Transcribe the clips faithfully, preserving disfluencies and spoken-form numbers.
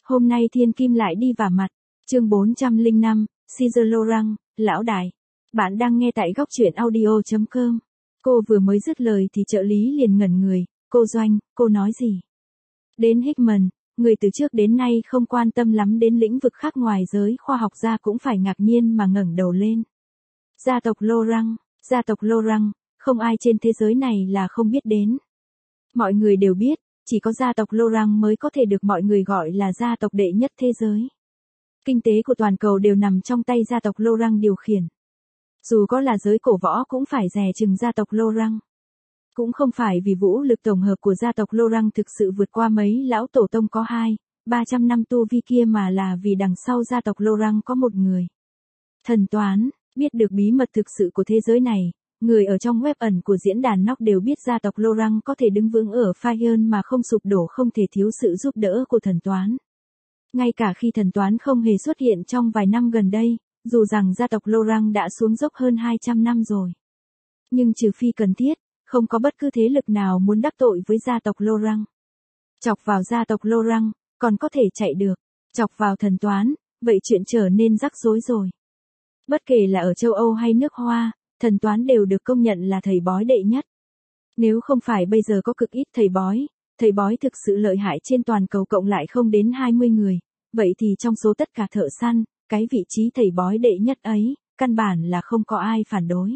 Hôm nay thiên kim lại đi vả mặt. Chương bốn trăm lẻ năm, Caesar Laurent, lão đại. Bạn đang nghe tại góc truyện audio chấm com. Cô vừa mới dứt lời thì trợ lý liền ngẩn người. Cô Doanh, cô nói gì? Đến Hickman, người từ trước đến nay không quan tâm lắm đến lĩnh vực khác ngoài giới khoa học ra cũng phải ngạc nhiên mà ngẩng đầu lên. Gia tộc Laurent, gia tộc Laurent, không ai trên thế giới này là không biết đến. Mọi người đều biết, chỉ có gia tộc Laurent mới có thể được mọi người gọi là gia tộc đệ nhất thế giới. Kinh tế của toàn cầu đều nằm trong tay gia tộc Laurent điều khiển. Dù có là giới cổ võ cũng phải dè chừng gia tộc Laurent. Cũng không phải vì vũ lực tổng hợp của gia tộc Laurent thực sự vượt qua mấy lão tổ tông có hai, ba trăm năm tu vi kia mà là vì đằng sau gia tộc Laurent có một người. Thần toán, biết được bí mật thực sự của thế giới này, người ở trong web ẩn của diễn đàn Nox đều biết gia tộc Laurent có thể đứng vững ở Fire mà không sụp đổ không thể thiếu sự giúp đỡ của thần toán. Ngay cả khi thần toán không hề xuất hiện trong vài năm gần đây, dù rằng gia tộc Laurent đã xuống dốc hơn hai trăm năm rồi. Nhưng trừ phi cần thiết, không có bất cứ thế lực nào muốn đắc tội với gia tộc Laurent. Chọc vào gia tộc Laurent, còn có thể chạy được. Chọc vào thần toán, vậy chuyện trở nên rắc rối rồi. Bất kể là ở châu Âu hay nước Hoa, thần toán đều được công nhận là thầy bói đệ nhất. Nếu không phải bây giờ có cực ít thầy bói, thầy bói thực sự lợi hại trên toàn cầu cộng lại không đến hai mươi người, vậy thì trong số tất cả thợ săn, cái vị trí thầy bói đệ nhất ấy, căn bản là không có ai phản đối.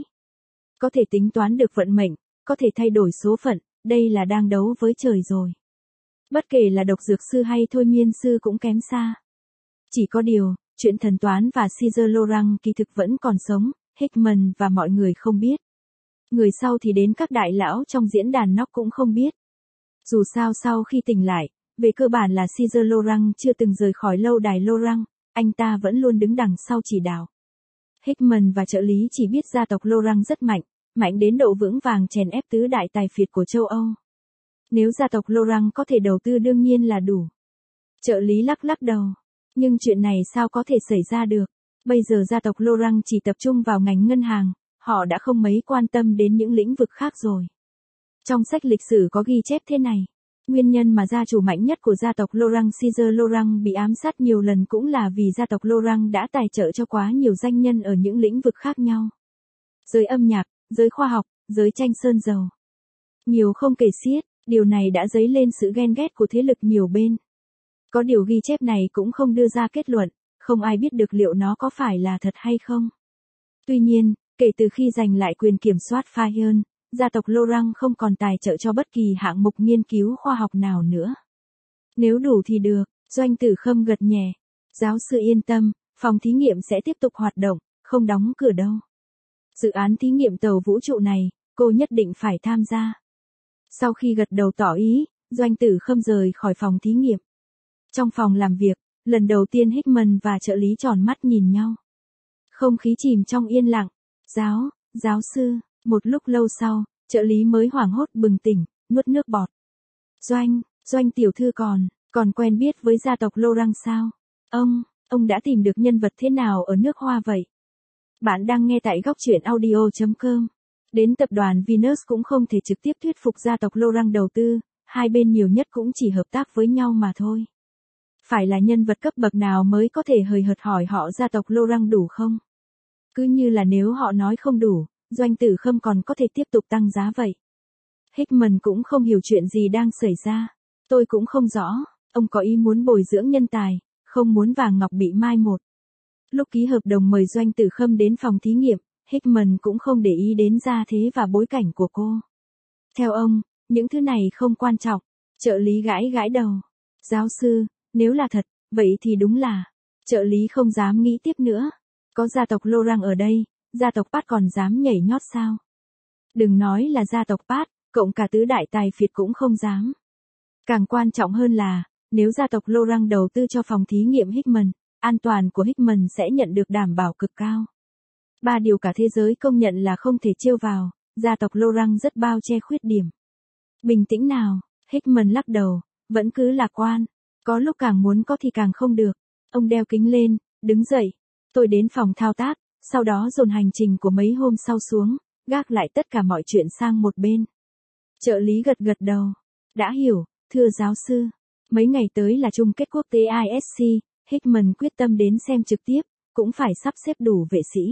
Có thể tính toán được vận mệnh, có thể thay đổi số phận, đây là đang đấu với trời rồi. Bất kể là độc dược sư hay thôi miên sư cũng kém xa. Chỉ có điều, chuyện thần toán và Caesar Laurent kỳ thực vẫn còn sống, Hickman và mọi người không biết. Người sau thì đến các đại lão trong diễn đàn Nox cũng không biết. Dù sao sau khi tỉnh lại, về cơ bản là Caesar Laurent chưa từng rời khỏi lâu đài Laurent, anh ta vẫn luôn đứng đằng sau chỉ đạo. Hickman và trợ lý chỉ biết gia tộc Laurent rất mạnh, mạnh đến độ vững vàng chèn ép tứ đại tài phiệt của châu Âu. Nếu gia tộc Laurent có thể đầu tư đương nhiên là đủ. Trợ lý lắc lắc đầu. Nhưng chuyện này sao có thể xảy ra được? Bây giờ gia tộc Laurent chỉ tập trung vào ngành ngân hàng, họ đã không mấy quan tâm đến những lĩnh vực khác rồi. Trong sách lịch sử có ghi chép thế này. Nguyên nhân mà gia chủ mạnh nhất của gia tộc Laurent Caesar Laurent bị ám sát nhiều lần cũng là vì gia tộc Laurent đã tài trợ cho quá nhiều danh nhân ở những lĩnh vực khác nhau. Giới âm nhạc, giới khoa học, giới tranh sơn dầu. Nhiều không kể xiết, điều này đã dấy lên sự ghen ghét của thế lực nhiều bên. Có điều ghi chép này cũng không đưa ra kết luận, không ai biết được liệu nó có phải là thật hay không. Tuy nhiên, kể từ khi giành lại quyền kiểm soát Fire, gia tộc Laurent không còn tài trợ cho bất kỳ hạng mục nghiên cứu khoa học nào nữa. Nếu đủ thì được, Doanh Tử Khâm gật nhẹ. Giáo sư yên tâm, phòng thí nghiệm sẽ tiếp tục hoạt động, không đóng cửa đâu. Dự án thí nghiệm tàu vũ trụ này, cô nhất định phải tham gia. Sau khi gật đầu tỏ ý, Doanh Tử Khâm rời khỏi phòng thí nghiệm. Trong phòng làm việc, lần đầu tiên Hickman và trợ lý tròn mắt nhìn nhau. Không khí chìm trong yên lặng. Giáo, giáo sư, một lúc lâu sau, trợ lý mới hoảng hốt bừng tỉnh, nuốt nước bọt. Doanh, Doanh tiểu thư còn, còn quen biết với gia tộc Laurent sao? Ông, ông đã tìm được nhân vật thế nào ở nước Hoa vậy? Bạn đang nghe tại góc truyện audio chấm com. Đến tập đoàn Venus cũng không thể trực tiếp thuyết phục gia tộc Laurent đầu tư, hai bên nhiều nhất cũng chỉ hợp tác với nhau mà thôi. Phải là nhân vật cấp bậc nào mới có thể hời hợt hỏi họ gia tộc Laurent đủ không? Cứ như là nếu họ nói không đủ, Doanh Tử Khâm còn có thể tiếp tục tăng giá vậy. Hickman cũng không hiểu chuyện gì đang xảy ra. Tôi cũng không rõ, ông có ý muốn bồi dưỡng nhân tài, không muốn vàng ngọc bị mai một. Lúc ký hợp đồng mời Doanh Tử Khâm đến phòng thí nghiệm, Hickman cũng không để ý đến gia thế và bối cảnh của cô. Theo ông, những thứ này không quan trọng. Trợ lý gãi gãi đầu. Giáo sư, nếu là thật, vậy thì đúng là. Trợ lý không dám nghĩ tiếp nữa. Có gia tộc Laurent ở đây, gia tộc Pat còn dám nhảy nhót sao? Đừng nói là gia tộc Pat, cộng cả tứ đại tài phiệt cũng không dám. Càng quan trọng hơn là, nếu gia tộc Laurent đầu tư cho phòng thí nghiệm Hickman, an toàn của Hickman sẽ nhận được đảm bảo cực cao. Ba điều cả thế giới công nhận là không thể trêu vào, gia tộc Laurent rất bao che khuyết điểm. Bình tĩnh nào, Hickman lắc đầu, vẫn cứ lạc quan. Có lúc càng muốn có thì càng không được. Ông đeo kính lên, đứng dậy. Tôi đến phòng thao tác, sau đó dồn hành trình của mấy hôm sau xuống, gác lại tất cả mọi chuyện sang một bên. Trợ lý gật gật đầu. Đã hiểu, thưa giáo sư. Mấy ngày tới là chung kết quốc tế i ét xê, Hickman quyết tâm đến xem trực tiếp, cũng phải sắp xếp đủ vệ sĩ.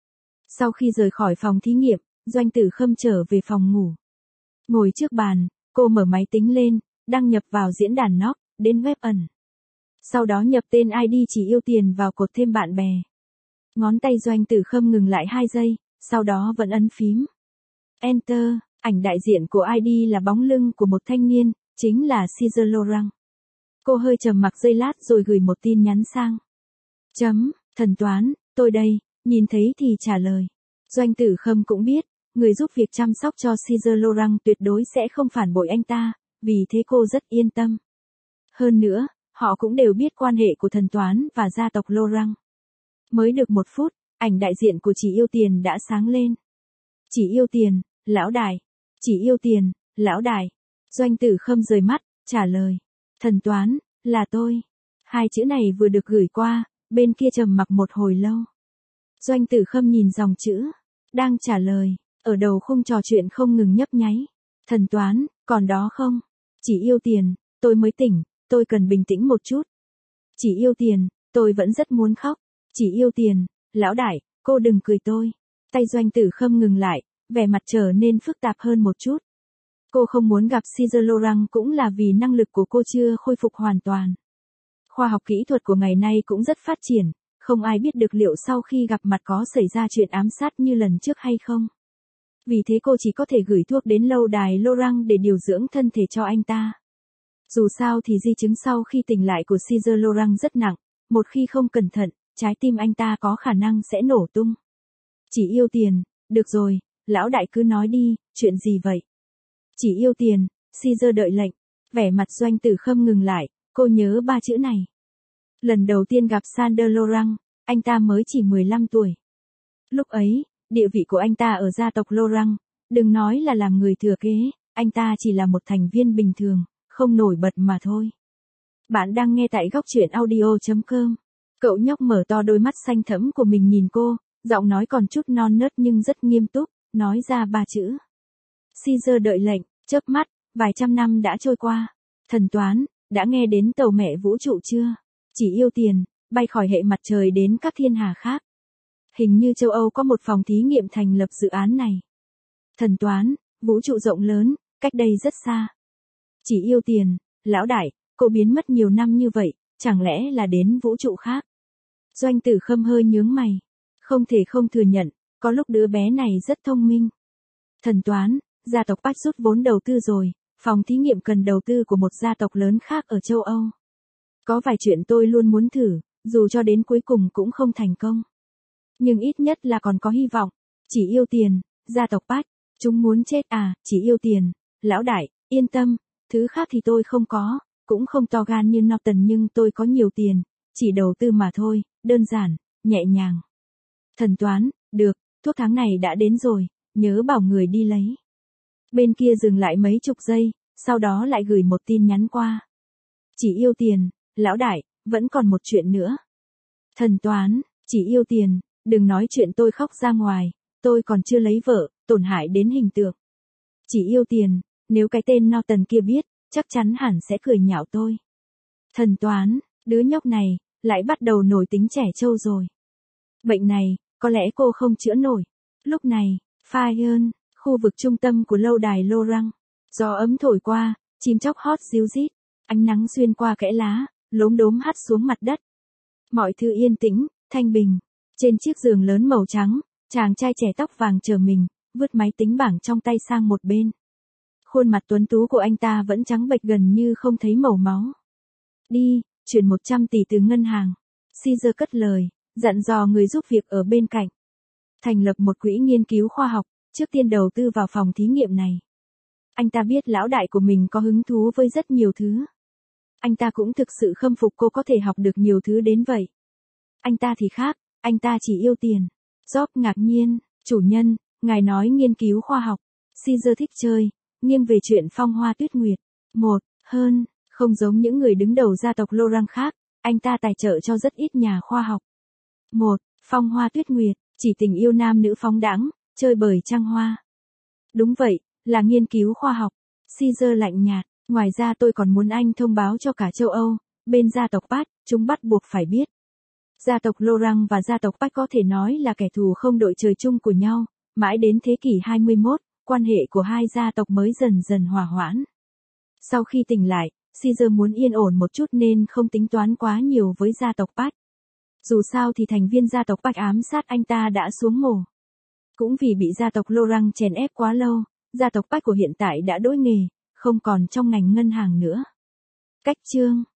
Sau khi rời khỏi phòng thí nghiệm, Doanh Tử Khâm trở về phòng ngủ. Ngồi trước bàn, cô mở máy tính lên, đăng nhập vào diễn đàn Knock, đến web ẩn. Sau đó nhập tên i đê Chỉ Yêu Tiền vào cột thêm bạn bè. Ngón tay Doanh Tử Khâm ngừng lại hai giây, sau đó vẫn ấn phím. Enter, ảnh đại diện của i đê là bóng lưng của một thanh niên, chính là Caesar Laurent. Cô hơi trầm mặc giây lát rồi gửi một tin nhắn sang. Chấm, thần toán, tôi đây, nhìn thấy thì trả lời. Doanh Tử Khâm cũng biết, người giúp việc chăm sóc cho Caesar Laurent tuyệt đối sẽ không phản bội anh ta, vì thế cô rất yên tâm. Hơn nữa, họ cũng đều biết quan hệ của thần toán và gia tộc Laurent. Mới được một phút, ảnh đại diện của Chỉ Yêu Tiền đã sáng lên. Chỉ Yêu Tiền, lão đại. Chỉ Yêu Tiền, lão đại. Doanh Tử Khâm rời mắt, trả lời. Thần toán, là tôi. Hai chữ này vừa được gửi qua, bên kia trầm mặc một hồi lâu. Doanh Tử Khâm nhìn dòng chữ. Đang trả lời, ở đầu khung trò chuyện không ngừng nhấp nháy. Thần toán, còn đó không? Chỉ Yêu Tiền, tôi mới tỉnh, tôi cần bình tĩnh một chút. Chỉ Yêu Tiền, tôi vẫn rất muốn khóc. Chỉ Yêu Tiền, lão đại, cô đừng cười tôi. Tay Doanh Tử Khâm ngừng lại, vẻ mặt trở nên phức tạp hơn một chút. Cô không muốn gặp Caesar Laurent cũng là vì năng lực của cô chưa khôi phục hoàn toàn. Khoa học kỹ thuật của ngày nay cũng rất phát triển, không ai biết được liệu sau khi gặp mặt có xảy ra chuyện ám sát như lần trước hay không. Vì thế cô chỉ có thể gửi thuốc đến lâu đài Laurent để điều dưỡng thân thể cho anh ta. Dù sao thì di chứng sau khi tỉnh lại của Caesar Laurent rất nặng, một khi không cẩn thận, trái tim anh ta có khả năng sẽ nổ tung. Chỉ Yêu Tiền, được rồi, lão đại cứ nói đi, chuyện gì vậy? Chỉ Yêu Tiền, Caesar đợi lệnh. Vẻ mặt Doanh Tử Khâm ngừng lại, cô nhớ ba chữ này. Lần đầu tiên gặp Sander Laurent, anh ta mới chỉ mười lăm tuổi. Lúc ấy, địa vị của anh ta ở gia tộc Laurent, đừng nói là làm người thừa kế, anh ta chỉ là một thành viên bình thường, không nổi bật mà thôi. Bạn đang nghe tại góc truyện audio chấm com. Cậu nhóc mở to đôi mắt xanh thẫm của mình nhìn cô, giọng nói còn chút non nớt nhưng rất nghiêm túc, nói ra ba chữ. Caesar đợi lệnh, chớp mắt, vài trăm năm đã trôi qua. Thần toán, đã nghe đến tàu mẹ vũ trụ chưa? Chỉ Yêu Tiền, bay khỏi hệ mặt trời đến các thiên hà khác. Hình như châu Âu có một phòng thí nghiệm thành lập dự án này. Thần toán, vũ trụ rộng lớn, cách đây rất xa. Chỉ Yêu Tiền, lão đại, cô biến mất nhiều năm như vậy, chẳng lẽ là đến vũ trụ khác? Doanh Tử Khâm hơi nhướng mày. Không thể không thừa nhận, có lúc đứa bé này rất thông minh. Thần toán, gia tộc Bách rút vốn đầu tư rồi, phòng thí nghiệm cần đầu tư của một gia tộc lớn khác ở châu Âu. Có vài chuyện tôi luôn muốn thử, dù cho đến cuối cùng cũng không thành công. Nhưng ít nhất là còn có hy vọng. Chỉ Yêu Tiền, gia tộc Bách, chúng muốn chết à? Chỉ Yêu Tiền, lão đại, yên tâm, thứ khác thì tôi không có, cũng không to gan như Norton nhưng tôi có nhiều tiền, chỉ đầu tư mà thôi, đơn giản, nhẹ nhàng. Thần toán, được, thuốc tháng này đã đến rồi, nhớ bảo người đi lấy. Bên kia dừng lại mấy chục giây, sau đó lại gửi một tin nhắn qua. Chỉ Yêu Tiền, lão đại, vẫn còn một chuyện nữa. Thần toán, Chỉ Yêu Tiền, đừng nói chuyện tôi khóc ra ngoài, tôi còn chưa lấy vợ, tổn hại đến hình tượng. Chỉ Yêu Tiền, nếu cái tên Norton kia biết, chắc chắn hẳn sẽ cười nhạo tôi. Thần toán, đứa nhóc này, lại bắt đầu nổi tính trẻ trâu rồi. Bệnh này, có lẽ cô không chữa nổi. Lúc này, Fayenne, khu vực trung tâm của lâu đài Laurent. Gió ấm thổi qua, chim chóc hót ríu rít, ánh nắng xuyên qua kẽ lá, lốm đốm hắt xuống mặt đất. Mọi thứ yên tĩnh, thanh bình. Trên chiếc giường lớn màu trắng, chàng trai trẻ tóc vàng chờ mình, vứt máy tính bảng trong tay sang một bên. Khuôn mặt tuấn tú của anh ta vẫn trắng bệch gần như không thấy màu máu. Đi, chuyển một trăm tỷ từ ngân hàng. Caesar cất lời, dặn dò người giúp việc ở bên cạnh. Thành lập một quỹ nghiên cứu khoa học, trước tiên đầu tư vào phòng thí nghiệm này. Anh ta biết lão đại của mình có hứng thú với rất nhiều thứ. Anh ta cũng thực sự khâm phục cô có thể học được nhiều thứ đến vậy. Anh ta thì khác, anh ta chỉ yêu tiền. Job ngạc nhiên, chủ nhân, ngài nói nghiên cứu khoa học. Caesar thích chơi, nghiêng về chuyện phong hoa tuyết nguyệt. Một, hơn, không giống những người đứng đầu gia tộc Laurent khác, anh ta tài trợ cho rất ít nhà khoa học. Một, phong hoa tuyết nguyệt, chỉ tình yêu nam nữ phóng đãng, chơi bời trăng hoa. Đúng vậy, là nghiên cứu khoa học. Caesar lạnh nhạt, Ngoài ra tôi còn muốn anh thông báo cho cả châu Âu, bên gia tộc Pat, chúng bắt buộc phải biết. Gia tộc Laurent và gia tộc Pat có thể nói là kẻ thù không đội trời chung của nhau, mãi đến thế kỷ hai mươi mốt, quan hệ của hai gia tộc mới dần dần hòa hoãn. Sau khi tỉnh lại, Caesar muốn yên ổn một chút nên không tính toán quá nhiều với gia tộc Pat. Dù sao thì thành viên gia tộc Pat ám sát anh ta đã xuống mồ. Cũng vì bị gia tộc Laurent chèn ép quá lâu, gia tộc Pat của hiện tại đã đổi nghề, không còn trong ngành ngân hàng nữa. Cách chương